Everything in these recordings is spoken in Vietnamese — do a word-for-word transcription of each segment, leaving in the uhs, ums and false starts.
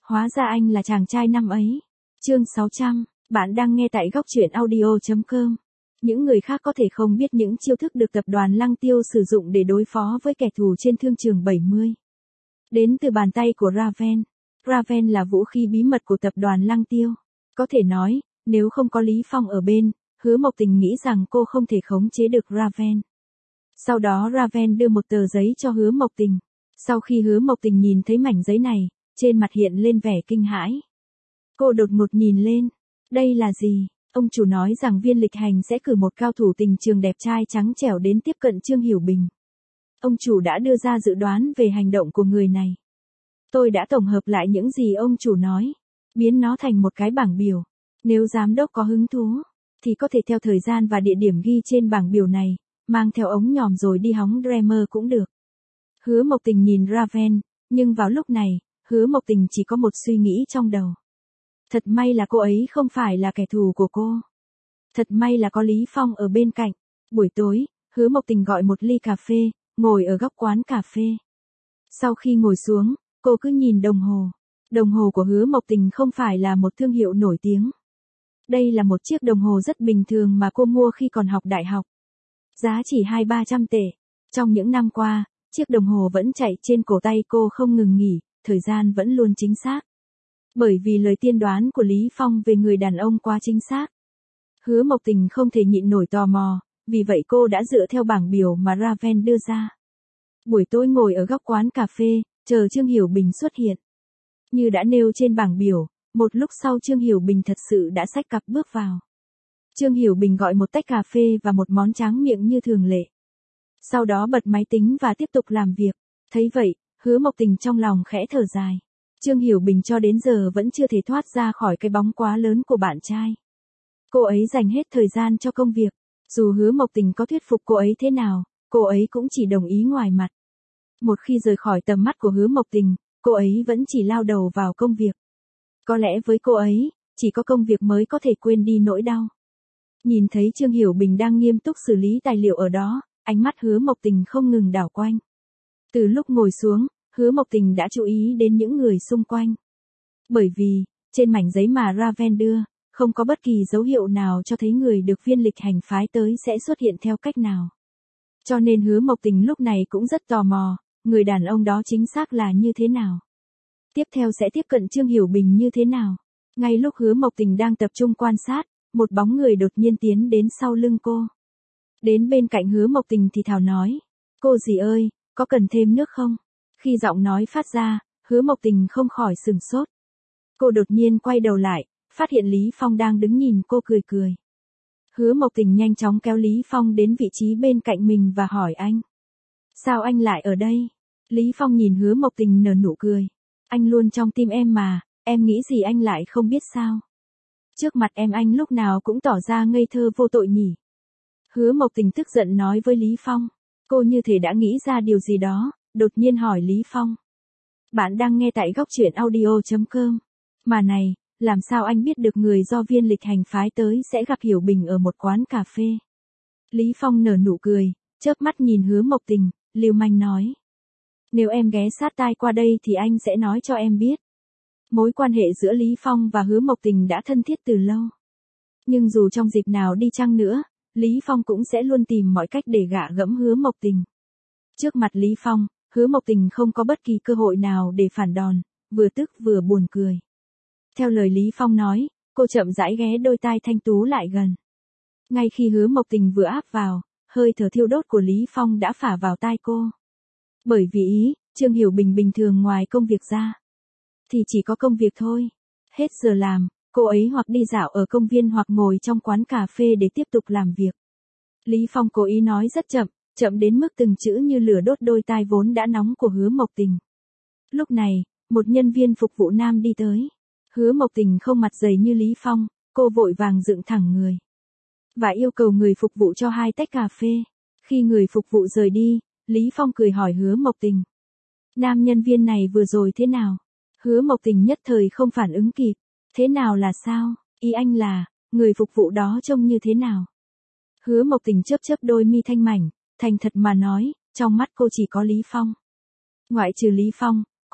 Hóa ra anh là chàng trai năm ấy. Chương sáu trăm, bạn đang nghe tại góc truyện audio chấm com. Những người khác có thể không biết những chiêu thức được tập đoàn Lăng Tiêu sử dụng để đối phó với kẻ thù trên thương trường bảy mươi. Đến từ bàn tay của Raven. Raven là vũ khí bí mật của tập đoàn Lăng Tiêu. Có thể nói, nếu không có Lý Phong ở bên, Hứa Mộc Tình nghĩ rằng cô không thể khống chế được Raven. Sau đó Raven đưa một tờ giấy cho Hứa Mộc Tình. Sau khi Hứa Mộc Tình nhìn thấy mảnh giấy này, trên mặt hiện lên vẻ kinh hãi. Cô đột ngột nhìn lên. Đây là gì? Ông chủ nói rằng Viên Lịch Hành sẽ cử một cao thủ tình trường đẹp trai trắng trẻo đến tiếp cận Trương Hiểu Bình. Ông chủ đã đưa ra dự đoán về hành động của người này. Tôi đã tổng hợp lại những gì ông chủ nói, biến nó thành một cái bảng biểu. Nếu giám đốc có hứng thú, thì có thể theo thời gian và địa điểm ghi trên bảng biểu này, mang theo ống nhòm rồi đi hóng Dreamer cũng được. Hứa Mộc Tình nhìn Raven, nhưng vào lúc này, Hứa Mộc Tình chỉ có một suy nghĩ trong đầu. Thật may là cô ấy không phải là kẻ thù của cô. Thật may là có Lý Phong ở bên cạnh. Buổi tối, Hứa Mộc Tình gọi một ly cà phê, ngồi ở góc quán cà phê. Sau khi ngồi xuống, cô cứ nhìn đồng hồ. Đồng hồ của Hứa Mộc Tình không phải là một thương hiệu nổi tiếng. Đây là một chiếc đồng hồ rất bình thường mà cô mua khi còn học đại học. Giá chỉ hai ba trăm tệ. Trong những năm qua, chiếc đồng hồ vẫn chạy trên cổ tay cô không ngừng nghỉ, thời gian vẫn luôn chính xác. Bởi vì lời tiên đoán của Lý Phong về người đàn ông quá chính xác. Hứa Mộc Tình không thể nhịn nổi tò mò, vì vậy cô đã dựa theo bảng biểu mà Raven đưa ra. Buổi tối ngồi ở góc quán cà phê, chờ Trương Hiểu Bình xuất hiện. Như đã nêu trên bảng biểu, một lúc sau Trương Hiểu Bình thật sự đã xách cặp bước vào. Trương Hiểu Bình gọi một tách cà phê và một món tráng miệng như thường lệ. Sau đó bật máy tính và tiếp tục làm việc. Thấy vậy, Hứa Mộc Tình trong lòng khẽ thở dài. Trương Hiểu Bình cho đến giờ vẫn chưa thể thoát ra khỏi cái bóng quá lớn của bạn trai. Cô ấy dành hết thời gian cho công việc. Dù Hứa Mộc Tình có thuyết phục cô ấy thế nào, cô ấy cũng chỉ đồng ý ngoài mặt. Một khi rời khỏi tầm mắt của Hứa Mộc Tình, cô ấy vẫn chỉ lao đầu vào công việc. Có lẽ với cô ấy, chỉ có công việc mới có thể quên đi nỗi đau. Nhìn thấy Trương Hiểu Bình đang nghiêm túc xử lý tài liệu ở đó, ánh mắt Hứa Mộc Tình không ngừng đảo quanh. Từ lúc ngồi xuống, Hứa Mộc Tình đã chú ý đến những người xung quanh. Bởi vì, trên mảnh giấy mà Raven đưa, không có bất kỳ dấu hiệu nào cho thấy người được Viên Lịch Hành phái tới sẽ xuất hiện theo cách nào. Cho nên Hứa Mộc Tình lúc này cũng rất tò mò, người đàn ông đó chính xác là như thế nào. Tiếp theo sẽ tiếp cận Trương Hiểu Bình như thế nào. Ngay lúc Hứa Mộc Tình đang tập trung quan sát, một bóng người đột nhiên tiến đến sau lưng cô. Đến bên cạnh Hứa Mộc Tình thì thào nói, cô dì ơi, có cần thêm nước không? Khi giọng nói phát ra, Hứa Mộc Tình không khỏi sừng sốt. Cô đột nhiên quay đầu lại, phát hiện Lý Phong đang đứng nhìn cô cười cười. Hứa Mộc Tình nhanh chóng kéo Lý Phong đến vị trí bên cạnh mình và hỏi anh. Sao anh lại ở đây? Lý Phong nhìn Hứa Mộc Tình nở nụ cười. Anh luôn trong tim em mà, em nghĩ gì anh lại không biết sao? Trước mặt em anh lúc nào cũng tỏ ra ngây thơ vô tội nhỉ? Hứa Mộc Tình tức giận nói với Lý Phong. Cô như thể đã nghĩ ra điều gì đó, đột nhiên hỏi Lý Phong. Bạn đang nghe tại góc truyện audio chấm com. Mà này, làm sao anh biết được người do Viên Lịch Hành phái tới sẽ gặp Hiểu Bình ở một quán cà phê? Lý Phong nở nụ cười, chớp mắt nhìn Hứa Mộc Tình, lưu manh nói. Nếu em ghé sát tai qua đây thì anh sẽ nói cho em biết. Mối quan hệ giữa Lý Phong và Hứa Mộc Tình đã thân thiết từ lâu. Nhưng dù trong dịp nào đi chăng nữa, Lý Phong cũng sẽ luôn tìm mọi cách để gạ gẫm Hứa Mộc Tình. Trước mặt Lý Phong, Hứa Mộc Tình không có bất kỳ cơ hội nào để phản đòn, vừa tức vừa buồn cười. Theo lời Lý Phong nói, cô chậm rãi ghé đôi tai thanh tú lại gần. Ngay khi Hứa Mộc Tình vừa áp vào, hơi thở thiêu đốt của Lý Phong đã phả vào tai cô. Bởi vì ý, Trương Hiểu Bình bình thường ngoài công việc ra, thì chỉ có công việc thôi. Hết giờ làm, cô ấy hoặc đi dạo ở công viên hoặc ngồi trong quán cà phê để tiếp tục làm việc. Lý Phong cố ý nói rất chậm, chậm đến mức từng chữ như lửa đốt đôi tai vốn đã nóng của Hứa Mộc Tình. Lúc này, một nhân viên phục vụ nam đi tới. Hứa Mộc Tình không mặt dày như Lý Phong, cô vội vàng dựng thẳng người. Và yêu cầu người phục vụ cho hai tách cà phê. Khi người phục vụ rời đi, Lý Phong cười hỏi Hứa Mộc Tình. Nam nhân viên này vừa rồi thế nào? Hứa Mộc Tình nhất thời không phản ứng kịp. Thế nào là sao? Ý anh là, người phục vụ đó trông như thế nào? Hứa Mộc Tình chớp chớp đôi mi thanh mảnh, thành thật mà nói, trong mắt cô chỉ có Lý Phong. Ngoại trừ Lý Phong,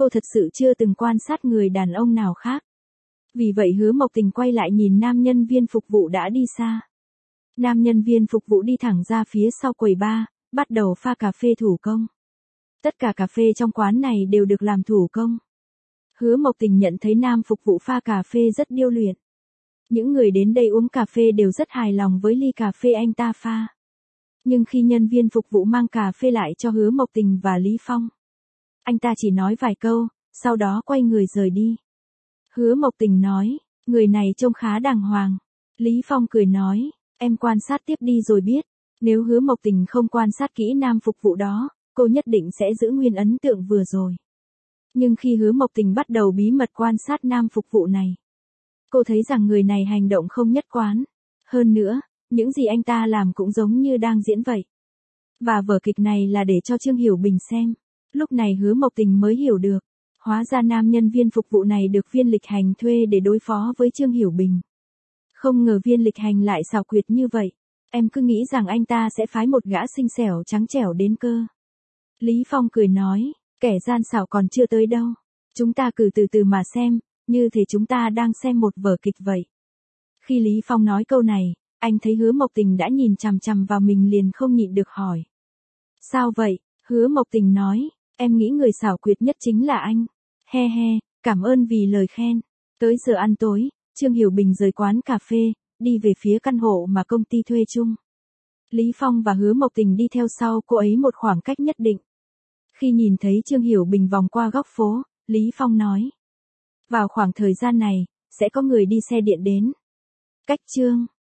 Cô thật sự chưa từng quan sát người đàn ông nào khác. Vì vậy Hứa Mộc Tình quay lại nhìn nam nhân viên phục vụ đã đi xa. Nam nhân viên phục vụ đi thẳng ra phía sau quầy bar, bắt đầu pha cà phê thủ công. Tất cả cà phê trong quán này đều được làm thủ công. Hứa Mộc Tình nhận thấy nam phục vụ pha cà phê rất điêu luyện. Những người đến đây uống cà phê đều rất hài lòng với ly cà phê anh ta pha. Nhưng khi nhân viên phục vụ mang cà phê lại cho Hứa Mộc Tình và Lý Phong, anh ta chỉ nói vài câu, sau đó quay người rời đi. Hứa Mộc Tình nói, người này trông khá đàng hoàng. Lý Phong cười nói, em quan sát tiếp đi rồi biết. Nếu Hứa Mộc Tình không quan sát kỹ nam phục vụ đó, cô nhất định sẽ giữ nguyên ấn tượng vừa rồi. Nhưng khi Hứa Mộc Tình bắt đầu bí mật quan sát nam phục vụ này, cô thấy rằng người này hành động không nhất quán. Hơn nữa, những gì anh ta làm cũng giống như đang diễn vậy. Và vở kịch này là để cho Trương Hiểu Bình xem. Lúc này Hứa Mộc Tình mới hiểu được. Hóa ra nam nhân viên phục vụ này được Viên Lịch Hành thuê để đối phó với Trương Hiểu Bình. Không ngờ Viên Lịch Hành lại xảo quyệt như vậy. Em cứ nghĩ rằng anh ta sẽ phái một gã xinh xẻo trắng trẻo đến cơ. Lý Phong cười nói, kẻ gian xảo còn chưa tới đâu. Chúng ta cứ từ từ mà xem, như thể chúng ta đang xem một vở kịch vậy. Khi Lý Phong nói câu này, anh thấy Hứa Mộc Tình đã nhìn chằm chằm vào mình liền không nhịn được hỏi. Sao vậy? Hứa Mộc Tình nói, em nghĩ người xảo quyệt nhất chính là anh. He he, cảm ơn vì lời khen. Tới giờ ăn tối, Trương Hiểu Bình rời quán cà phê, đi về phía căn hộ mà công ty thuê chung. Lý Phong và Hứa Mộc Tình đi theo sau cô ấy một khoảng cách nhất định. Khi nhìn thấy Trương Hiểu Bình vòng qua góc phố, Lý Phong nói. Vào khoảng thời gian này, sẽ có người đi xe điện đến. Cách Trương